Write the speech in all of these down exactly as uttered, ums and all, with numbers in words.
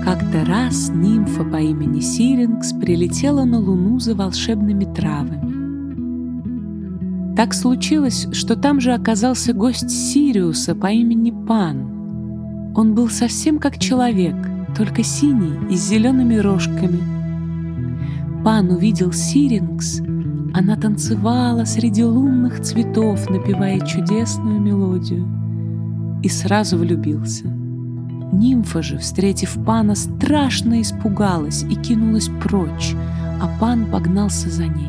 Как-то раз нимфа по имени Сирингс прилетела на Луну за волшебными травами. Так случилось, что там же оказался гость Сириуса по имени Пан. Он был совсем как человек, только синий и с зелеными рожками. Пан увидел Сирингс, она танцевала среди лунных цветов, напевая чудесную мелодию, и сразу влюбился. Нимфа же, встретив Пана, страшно испугалась и кинулась прочь, а Пан погнался за ней.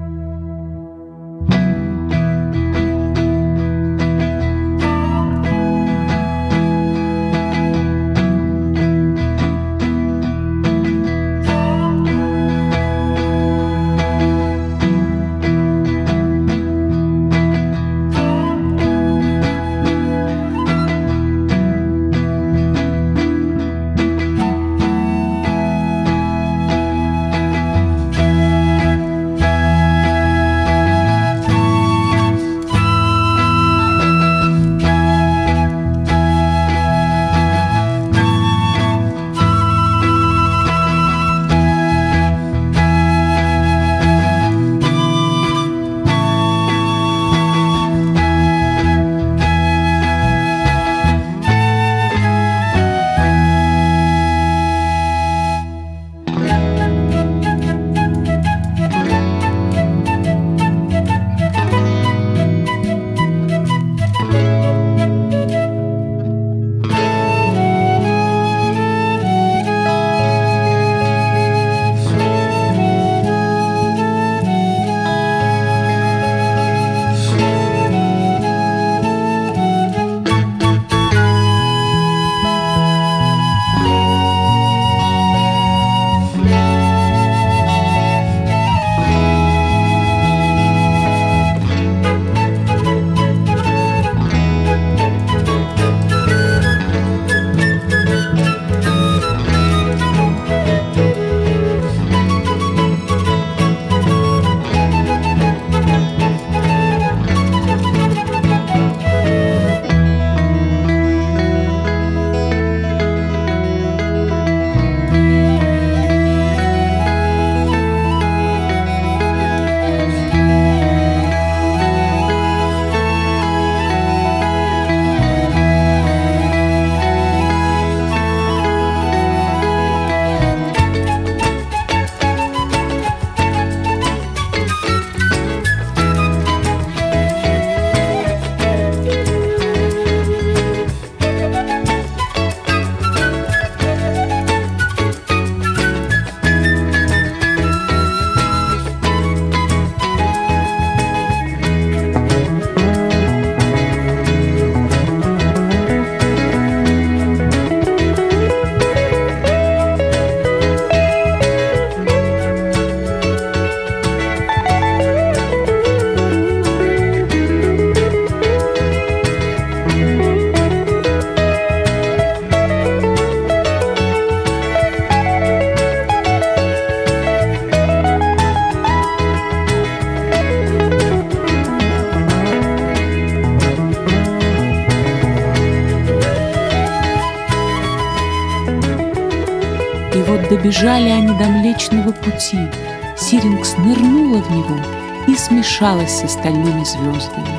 И вот добежали они до Млечного Пути. Сирингс нырнула в него и смешалась с остальными звездами.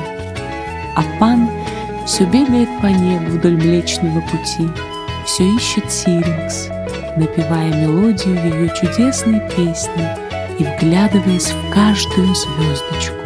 А Пан все бегает по небу вдоль Млечного Пути, все ищет Сирингс, напевая мелодию ее чудесной песни и вглядываясь в каждую звездочку.